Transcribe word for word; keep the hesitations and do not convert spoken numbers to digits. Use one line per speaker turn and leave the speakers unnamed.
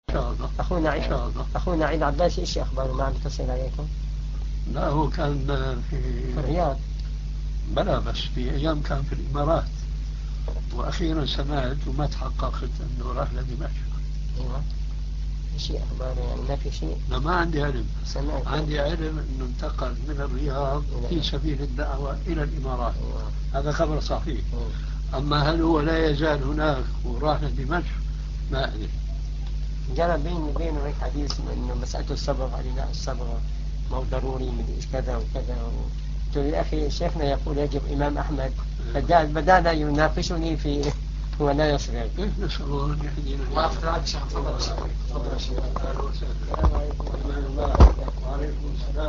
شاء الله.
أخونا عيد أخونا عيد عباسي إيش أخباره؟ ما عم يتصل عليكم؟
لا هو كان في
في الرياض.
بلا بس في أيام كان في الإمارات، وأخيرا سمعت وما تحققت أنه راح لدمشق.
أيوة. شيء أخباره يعني ما في شيء؟
لا ما عندي علم.
سمعت.
عندي علم أنه انتقل من الرياض في سبيل الدعوة إلى الإمارات.
أيوة.
هذا خبر صحيح.
أيوة.
أما هل هو لا يزال هناك وراح لدمشق ما أدري.
جرى بيني وبينه هيك حديث انه مسألة الصبر، قال لي لا الصبر ما هو ضروري من إيش كذا وكذا. قلت له يا أخي شيخنا يقول يجب إمام أحمد، بدأنا يناقشني في هو لا يصبر.
نسأل الله أن يهدينا.
وعفت العافية شيخ. تفضل يا شيخ. تفضل يا شيخ.
وعليكم السلام.